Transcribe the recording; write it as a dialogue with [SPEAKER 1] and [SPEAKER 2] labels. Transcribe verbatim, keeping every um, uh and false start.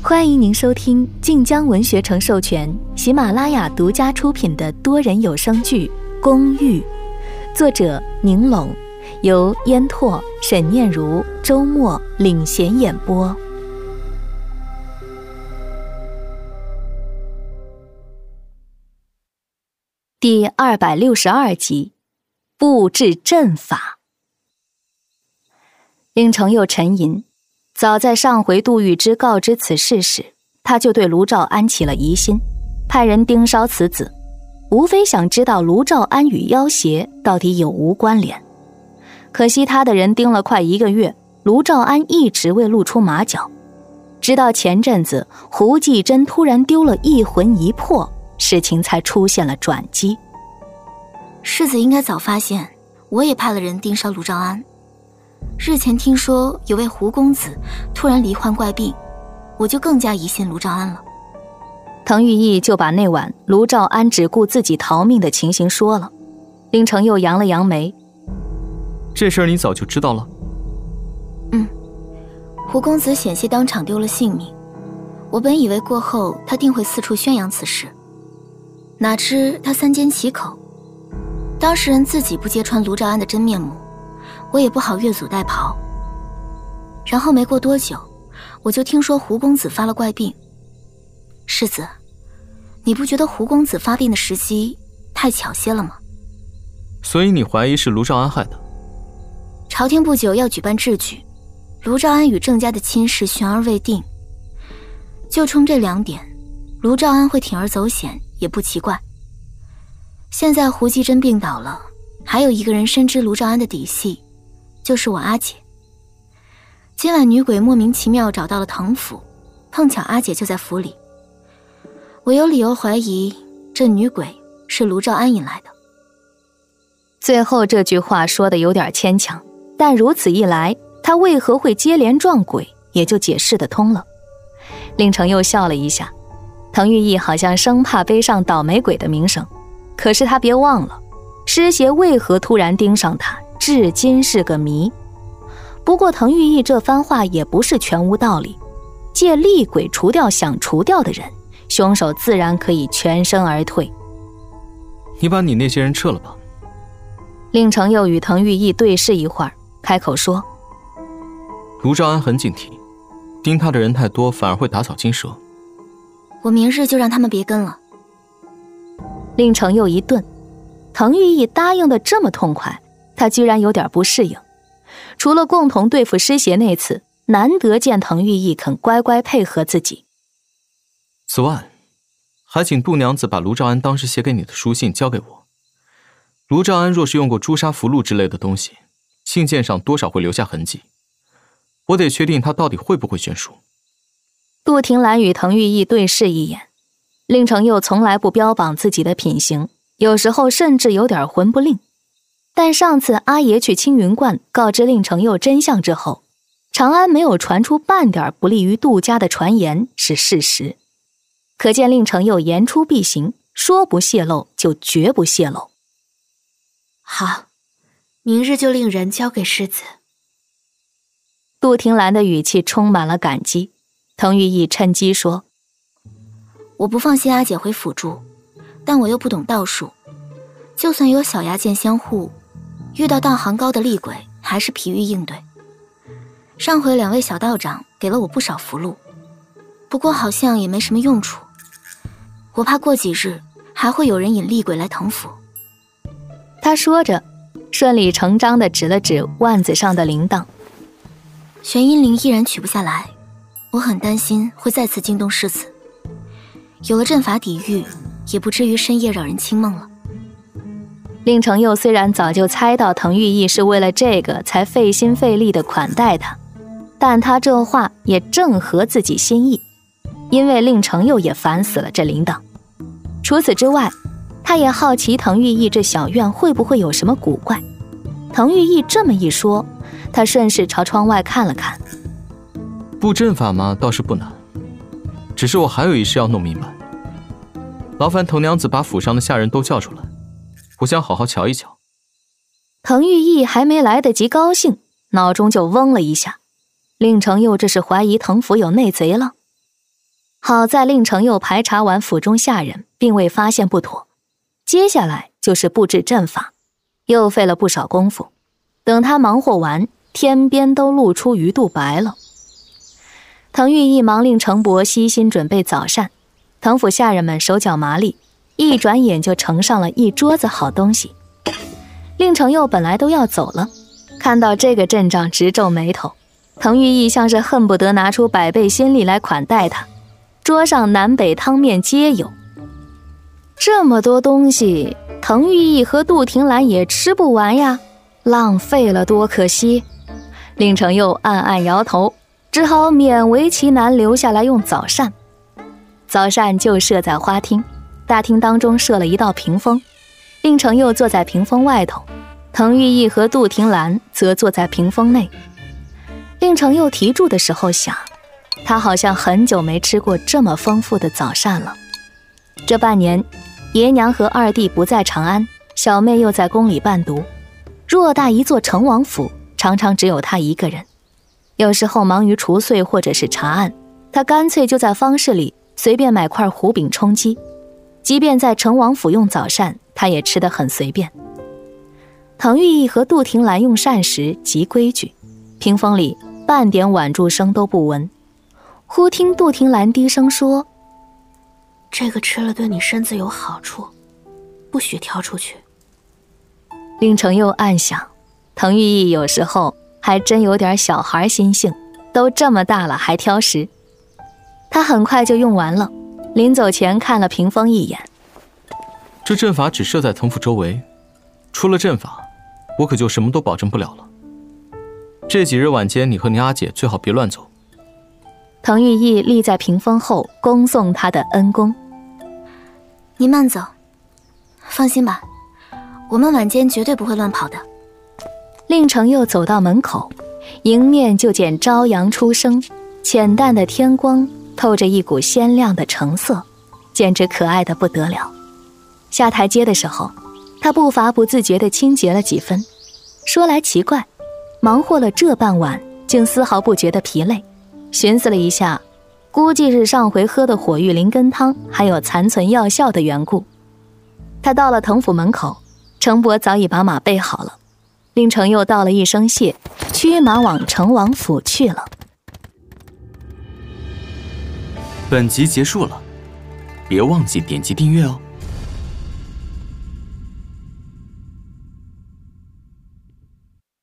[SPEAKER 1] 欢迎您收听晋江文学城授权、喜马拉雅独家出品的多人有声剧《公寓》，作者宁拢，由烟拓、沈念如、周末领衔演播。第二百六十二集，布置阵法。令程又沉吟，早在上回杜玉芝告知此事时，他就对卢兆安起了疑心，派人盯梢此子，无非想知道卢兆安与妖邪到底有无关联。可惜他的人盯了快一个月，卢兆安一直未露出马脚，直到前阵子胡继珍突然丢了一魂一魄，事情才出现了转机。
[SPEAKER 2] 世子应该早发现，我也派了人盯梢卢兆安。日前听说有位胡公子突然罹患怪病，我就更加疑心卢兆安了。
[SPEAKER 1] 滕玉义就把那晚卢兆安只顾自己逃命的情形说了。令程又扬了扬眉，
[SPEAKER 3] 这事儿你早就知道了？
[SPEAKER 2] 嗯，胡公子险些当场丢了性命，我本以为过后他定会四处宣扬此事，哪知他三缄其口。当事人自己不揭穿卢兆安的真面目，我也不好越俎代庖。然后没过多久，我就听说胡公子发了怪病。世子，你不觉得胡公子发病的时机太巧些了吗？
[SPEAKER 3] 所以你怀疑是卢兆安害的？
[SPEAKER 2] 朝廷不久要举办制举，卢兆安与郑家的亲事悬而未定，就冲这两点，卢兆安会铤而走险也不奇怪。现在胡继珍病倒了，还有一个人深知卢兆安的底细，就是我阿姐。今晚女鬼莫名其妙找到了藤府，碰巧阿姐就在府里，我有理由怀疑这女鬼是卢兆安引来的。
[SPEAKER 1] 最后这句话说的有点牵强，但如此一来，他为何会接连撞鬼也就解释得通了。令程又笑了一下，滕玉义好像生怕背上倒霉鬼的名声，可是他别忘了，尸邪为何突然盯上他，至今是个谜。不过滕玉义这番话也不是全无道理，借厉鬼除掉想除掉的人，凶手自然可以全身而退。
[SPEAKER 3] 你把你那些人撤了吧。
[SPEAKER 1] 令程又与滕玉义对视一会儿，开口说，
[SPEAKER 3] 卢兆安很警惕，盯他的人太多，反而会打草惊蛇。
[SPEAKER 2] 我明日就让他们别跟了。
[SPEAKER 1] 令程又一顿，滕玉义答应的这么痛快，他居然有点不适应。除了共同对付尸邪那次，难得见滕玉义肯乖乖配合自己。
[SPEAKER 3] 此外，还请杜娘子把卢兆安当时写给你的书信交给我。卢兆安若是用过朱砂符箓之类的东西，信件上多少会留下痕迹，我得确定他到底会不会宣书。
[SPEAKER 1] 杜婷兰与滕玉义对视一眼，令程又从来不标榜自己的品行，有时候甚至有点魂不吝。但上次阿爷去青云观告知令程又真相之后，长安没有传出半点不利于杜家的传言是事实，可见令程又言出必行，说不泄露就绝不泄露。
[SPEAKER 4] 好，明日就令人交给世子。
[SPEAKER 1] 杜婷兰的语气充满了感激。滕玉义趁机说，
[SPEAKER 2] 我不放心阿姐回府住，但我又不懂道术，就算有小牙剑相护，遇到道行高的厉鬼还是疲于应对。上回两位小道长给了我不少符箓，不过好像也没什么用处，我怕过几日还会有人引厉鬼来藤府。
[SPEAKER 1] 他说着，顺理成章地指了指腕子上的铃铛。
[SPEAKER 2] 玄阴铃依然取不下来，我很担心会再次惊动世子，有了阵法抵御，也不至于深夜扰人清梦了。
[SPEAKER 1] 令程又虽然早就猜到滕玉义是为了这个才费心费力地款待他，但他这话也正合自己心意，因为令程又也烦死了这铃铛。除此之外，他也好奇滕玉义这小院会不会有什么古怪。滕玉义这么一说，他顺势朝窗外看了看。
[SPEAKER 3] 布阵法嘛，倒是不难，只是我还有一事要弄明白。劳烦滕娘子把府上的下人都叫出来，我想好好瞧一瞧。
[SPEAKER 1] 滕玉义还没来得及高兴，脑中就嗡了一下。令程又这是怀疑滕府有内贼了。 好在令程又排查完府中下人，并未发现不妥，接下来就是布置阵法，又费了不少功夫。等他忙活完，天边都露出鱼肚白了。滕玉义忙令程伯悉心准备早膳，滕府下人们手脚麻利，一转眼就盛上了一桌子好东西。令程又本来都要走了，看到这个阵仗直皱眉头。滕玉义像是恨不得拿出百倍心力来款待他，桌上南北汤面皆有。这么多东西，滕玉义和杜婷兰也吃不完呀，浪费了多可惜。令程又暗暗摇头，只好勉为其难留下来用早膳。早膳就设在花厅，大厅当中设了一道屏风，令程又坐在屏风外头，滕玉义和杜婷兰则坐在屏风内。令程又提住的时候想，他好像很久没吃过这么丰富的早膳了。这半年，爷娘和二弟不在长安，小妹又在宫里伴读，偌大一座成王府，常常只有他一个人。有时候忙于除岁或者是查案，他干脆就在方室里随便买块糊饼充饥。即便在成王府用早膳，他也吃得很随便。滕玉义和杜婷兰用膳时极规矩，屏风里半点挽住声都不闻。忽听杜婷兰低声说：“
[SPEAKER 4] 这个吃了对你身子有好处，不许挑出去。”
[SPEAKER 1] 令程又暗想，滕玉义有时候还真有点小孩心性，都这么大了还挑食。他很快就用完了，临走前看了屏风一眼。
[SPEAKER 3] 这阵法只设在滕府周围，出了阵法，我可就什么都保证不了了。这几日晚间，你和你阿姐最好别乱走。
[SPEAKER 1] 滕玉义立在屏风后，恭送他的恩公。
[SPEAKER 2] 您慢走，放心吧，我们晚间绝对不会乱跑的。
[SPEAKER 1] 令程又走到门口，迎面就见朝阳初升，浅淡的天光透着一股鲜亮的橙色，简直可爱得不得了。下台阶的时候，他步伐不自觉地轻捷了几分。说来奇怪，忙活了这半晚，竟丝毫不觉得疲累。寻思了一下，估计是上回喝的火玉灵根汤还有残存药效的缘故。他到了滕府门口，程伯早已把马备好了。令程又道了一声谢，驱马往成王府去了。
[SPEAKER 5] 本集结束了，别忘记点击订阅哦。